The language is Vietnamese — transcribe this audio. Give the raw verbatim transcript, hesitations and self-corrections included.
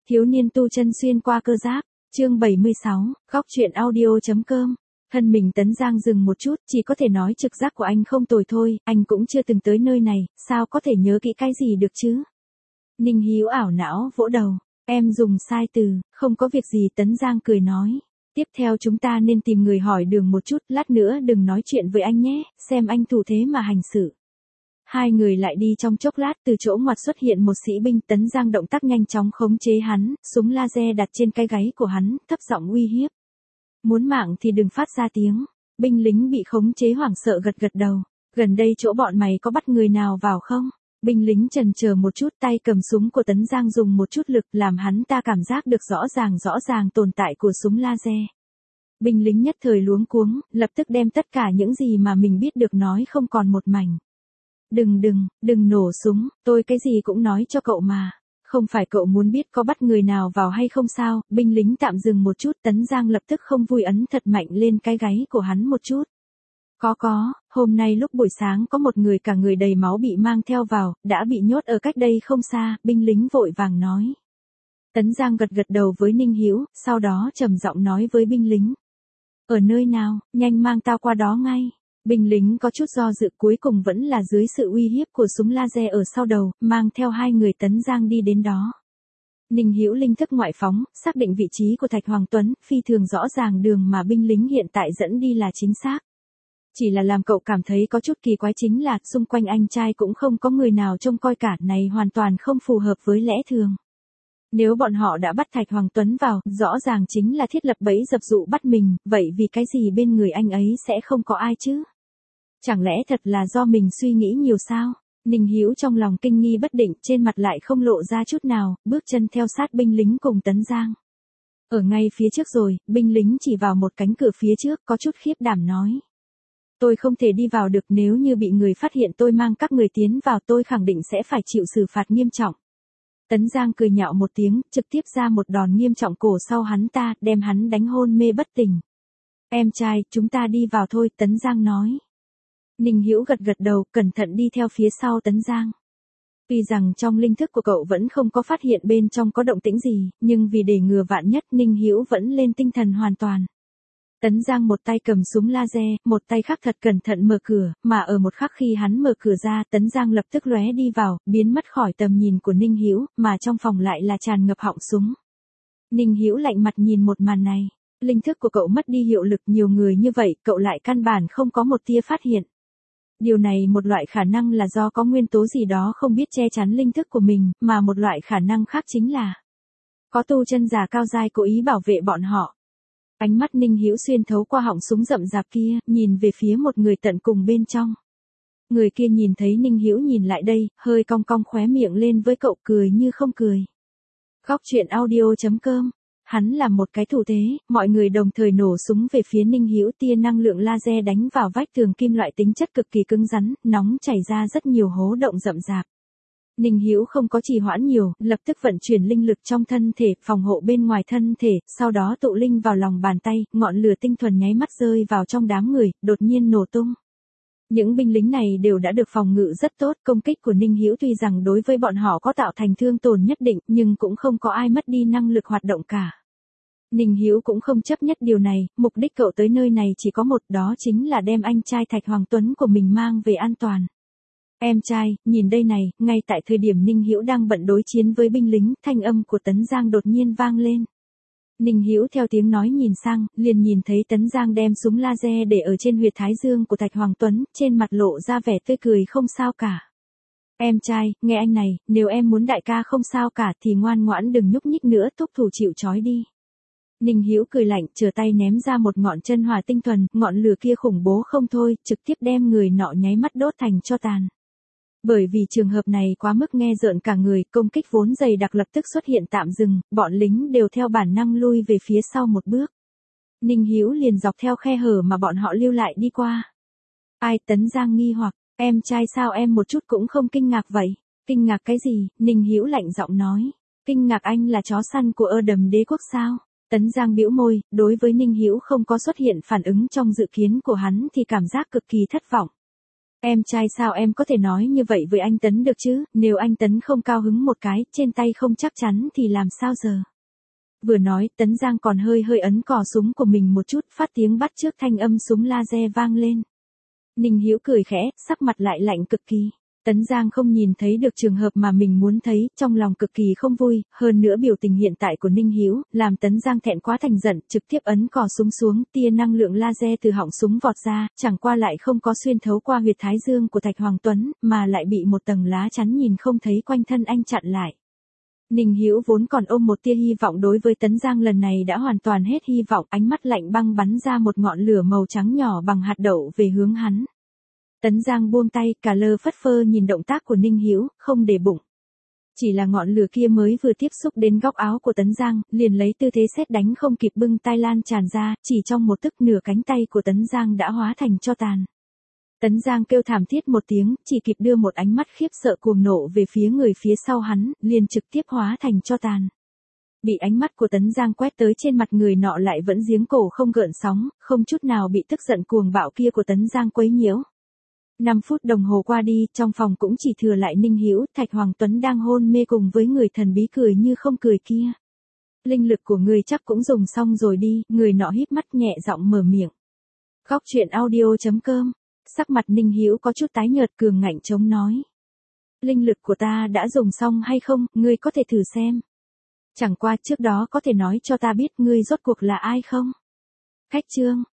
Thiếu niên tu chân xuyên qua cơ giáp, chương bảy mươi sáu, góc truyện audio.com. Thân mình Tấn Giang dừng một chút, chỉ có thể nói trực giác của anh không tồi thôi, anh cũng chưa từng tới nơi này, sao có thể nhớ kỹ cái gì được chứ? Ninh Hiếu ảo não vỗ đầu, em dùng sai từ, không có việc gì. Tấn Giang cười nói. Tiếp theo chúng ta nên tìm người hỏi đường một chút, lát nữa đừng nói chuyện với anh nhé, xem anh thủ thế mà hành xử. Hai người lại đi trong chốc lát, từ chỗ ngoặt xuất hiện một sĩ binh. Tấn Giang động tác nhanh chóng khống chế hắn, súng laser đặt trên cái gáy của hắn, thấp giọng uy hiếp. Muốn mạng thì đừng phát ra tiếng. Binh lính bị khống chế hoảng sợ gật gật đầu. Gần đây chỗ bọn mày có bắt người nào vào không? Binh lính chần chờ một chút, tay cầm súng của Tấn Giang dùng một chút lực làm hắn ta cảm giác được rõ ràng rõ ràng tồn tại của súng laser. Binh lính nhất thời luống cuống, lập tức đem tất cả những gì mà mình biết được nói không còn một mảnh. Đừng đừng, đừng nổ súng, tôi cái gì cũng nói cho cậu mà. Không phải cậu muốn biết có bắt người nào vào hay không sao? Binh lính tạm dừng một chút, Tấn Giang lập tức không vui ấn thật mạnh lên cái gáy của hắn một chút. Có có, hôm nay lúc buổi sáng có một người cả người đầy máu bị mang theo vào, đã bị nhốt ở cách đây không xa, binh lính vội vàng nói. Tấn Giang gật gật đầu với Ninh Hiếu, sau đó trầm giọng nói với binh lính. Ở nơi nào, nhanh mang tao qua đó ngay. Binh lính có chút do dự, cuối cùng vẫn là dưới sự uy hiếp của súng laser ở sau đầu, mang theo hai người Tấn Giang đi đến đó. Ninh Hiếu linh thức ngoại phóng, xác định vị trí của Thạch Hoàng Tuấn, phi thường rõ ràng đường mà binh lính hiện tại dẫn đi là chính xác. Chỉ là làm cậu cảm thấy có chút kỳ quái chính là, xung quanh anh trai cũng không có người nào trông coi cả, này hoàn toàn không phù hợp với lẽ thường. Nếu bọn họ đã bắt Thạch Hoàng Tuấn vào, rõ ràng chính là thiết lập bẫy dập dụ bắt mình, vậy vì cái gì bên người anh ấy sẽ không có ai chứ? Chẳng lẽ thật là do mình suy nghĩ nhiều sao? Ninh Hiếu trong lòng kinh nghi bất định, trên mặt lại không lộ ra chút nào, bước chân theo sát binh lính cùng Tấn Giang. Ở ngay phía trước rồi, binh lính chỉ vào một cánh cửa phía trước, có chút khiếp đảm nói. Tôi không thể đi vào được, nếu như bị người phát hiện tôi mang các người tiến vào tôi khẳng định sẽ phải chịu xử phạt nghiêm trọng. Tấn Giang cười nhạo một tiếng, trực tiếp ra một đòn nghiêm trọng cổ sau hắn ta, đem hắn đánh hôn mê bất tỉnh. Em trai, chúng ta đi vào thôi, Tấn Giang nói. Ninh Hiếu gật gật đầu, cẩn thận đi theo phía sau Tấn Giang. Tuy rằng trong linh thức của cậu vẫn không có phát hiện bên trong có động tĩnh gì, nhưng vì để ngừa vạn nhất Ninh Hiếu vẫn lên tinh thần hoàn toàn. Tấn Giang một tay cầm súng laser, một tay khác thật cẩn thận mở cửa, mà ở một khắc khi hắn mở cửa ra, Tấn Giang lập tức lóe đi vào, biến mất khỏi tầm nhìn của Ninh Hiếu, mà trong phòng lại là tràn ngập họng súng. Ninh Hiếu lạnh mặt nhìn một màn này, linh thức của cậu mất đi hiệu lực, nhiều người như vậy, cậu lại căn bản không có một tia phát hiện. Điều này một loại khả năng là do có nguyên tố gì đó không biết che chắn linh thức của mình, mà một loại khả năng khác chính là có tu chân giả cao giai cố ý bảo vệ bọn họ. Ánh mắt Ninh Hiếu xuyên thấu qua họng súng rậm rạp kia, nhìn về phía một người tận cùng bên trong. Người kia nhìn thấy Ninh Hiếu nhìn lại đây, hơi cong cong khóe miệng lên với cậu, cười như không cười. Góc truyện audio.com. Hắn làm một cái thủ thế, mọi người đồng thời nổ súng về phía Ninh Hiếu, tia năng lượng laser đánh vào vách tường kim loại tính chất cực kỳ cứng rắn, nóng chảy ra rất nhiều hố động rậm rạp. Ninh Hiếu không có trì hoãn nhiều, lập tức vận chuyển linh lực trong thân thể, phòng hộ bên ngoài thân thể, sau đó tụ linh vào lòng bàn tay, ngọn lửa tinh thuần nháy mắt rơi vào trong đám người, đột nhiên nổ tung. Những binh lính này đều đã được phòng ngự rất tốt, công kích của Ninh Hiếu tuy rằng đối với bọn họ có tạo thành thương tổn nhất định, nhưng cũng không có ai mất đi năng lực hoạt động cả. Ninh Hiếu cũng không chấp nhất điều này, mục đích cậu tới nơi này chỉ có một, đó chính là đem anh trai Thạch Hoàng Tuấn của mình mang về an toàn. Em trai, nhìn đây này, ngay tại thời điểm Ninh Hiếu đang bận đối chiến với binh lính, thanh âm của Tấn Giang đột nhiên vang lên. Ninh Hiếu theo tiếng nói nhìn sang, liền nhìn thấy Tấn Giang đem súng laser để ở trên huyệt thái dương của Thạch Hoàng Tuấn, trên mặt lộ ra vẻ tươi cười không sao cả. Em trai, nghe anh này, nếu em muốn đại ca không sao cả thì ngoan ngoãn đừng nhúc nhích nữa, thúc thủ chịu trói đi. Ninh Hiếu cười lạnh, trở tay ném ra một ngọn chân hỏa tinh thuần, ngọn lửa kia khủng bố không thôi, trực tiếp đem người nọ nháy mắt đốt thành tro tàn. Bởi vì trường hợp này quá mức nghe rợn cả người, công kích vốn dày đặc lập tức xuất hiện tạm dừng, bọn lính đều theo bản năng lui về phía sau một bước. Ninh Hiếu liền dọc theo khe hở mà bọn họ lưu lại đi qua. Ai? Tấn Giang nghi hoặc, em trai sao em một chút cũng không kinh ngạc vậy? Kinh ngạc cái gì? Ninh Hiếu lạnh giọng nói. Kinh ngạc anh là chó săn của Ơ Đầm Đế Quốc sao? Tấn Giang bĩu môi, đối với Ninh Hiếu không có xuất hiện phản ứng trong dự kiến của hắn thì cảm giác cực kỳ thất vọng. Em trai sao em có thể nói như vậy với anh Tấn được chứ, nếu anh Tấn không cao hứng một cái, trên tay không chắc chắn thì làm sao giờ. Vừa nói, Tấn Giang còn hơi hơi ấn cò súng của mình một chút, phát tiếng bắt trước thanh âm súng laser vang lên. Ninh Hữu cười khẽ, sắc mặt lại lạnh cực kỳ. Tấn Giang không nhìn thấy được trường hợp mà mình muốn thấy, trong lòng cực kỳ không vui, hơn nữa biểu tình hiện tại của Ninh Hữu làm Tấn Giang thẹn quá thành giận, trực tiếp ấn cò súng xuống, tia năng lượng laser từ họng súng vọt ra, chẳng qua lại không có xuyên thấu qua huyệt thái dương của Thạch Hoàng Tuấn, mà lại bị một tầng lá chắn nhìn không thấy quanh thân anh chặn lại. Ninh Hữu vốn còn ôm một tia hy vọng đối với Tấn Giang lần này đã hoàn toàn hết hy vọng, ánh mắt lạnh băng bắn ra một ngọn lửa màu trắng nhỏ bằng hạt đậu về hướng hắn. Tấn Giang buông tay, cả lơ phất phơ nhìn động tác của Ninh Hữu, không để bụng. Chỉ là ngọn lửa kia mới vừa tiếp xúc đến góc áo của Tấn Giang, liền lấy tư thế sét đánh không kịp bưng tay lan tràn ra, chỉ trong một tức nửa cánh tay của Tấn Giang đã hóa thành tro tàn. Tấn Giang kêu thảm thiết một tiếng, chỉ kịp đưa một ánh mắt khiếp sợ cuồng nộ về phía người phía sau hắn, liền trực tiếp hóa thành tro tàn. Bị ánh mắt của Tấn Giang quét tới trên mặt người nọ lại vẫn giếng cổ không gợn sóng, không chút nào bị tức giận cuồng bạo kia của Tấn Giang quấy nhiễu. năm phút đồng hồ qua đi, trong phòng cũng chỉ thừa lại Ninh Hữu, Thạch Hoàng Tuấn đang hôn mê cùng với người thần bí cười như không cười kia. Linh lực của người chắc cũng dùng xong rồi đi, người nọ híp mắt nhẹ giọng mở miệng. Góc truyện audio chấm com. Sắc mặt Ninh Hữu có chút tái nhợt, cường ngạnh chống nói. Linh lực của ta đã dùng xong hay không, ngươi có thể thử xem. Chẳng qua trước đó có thể nói cho ta biết ngươi rốt cuộc là ai không? Khách chương.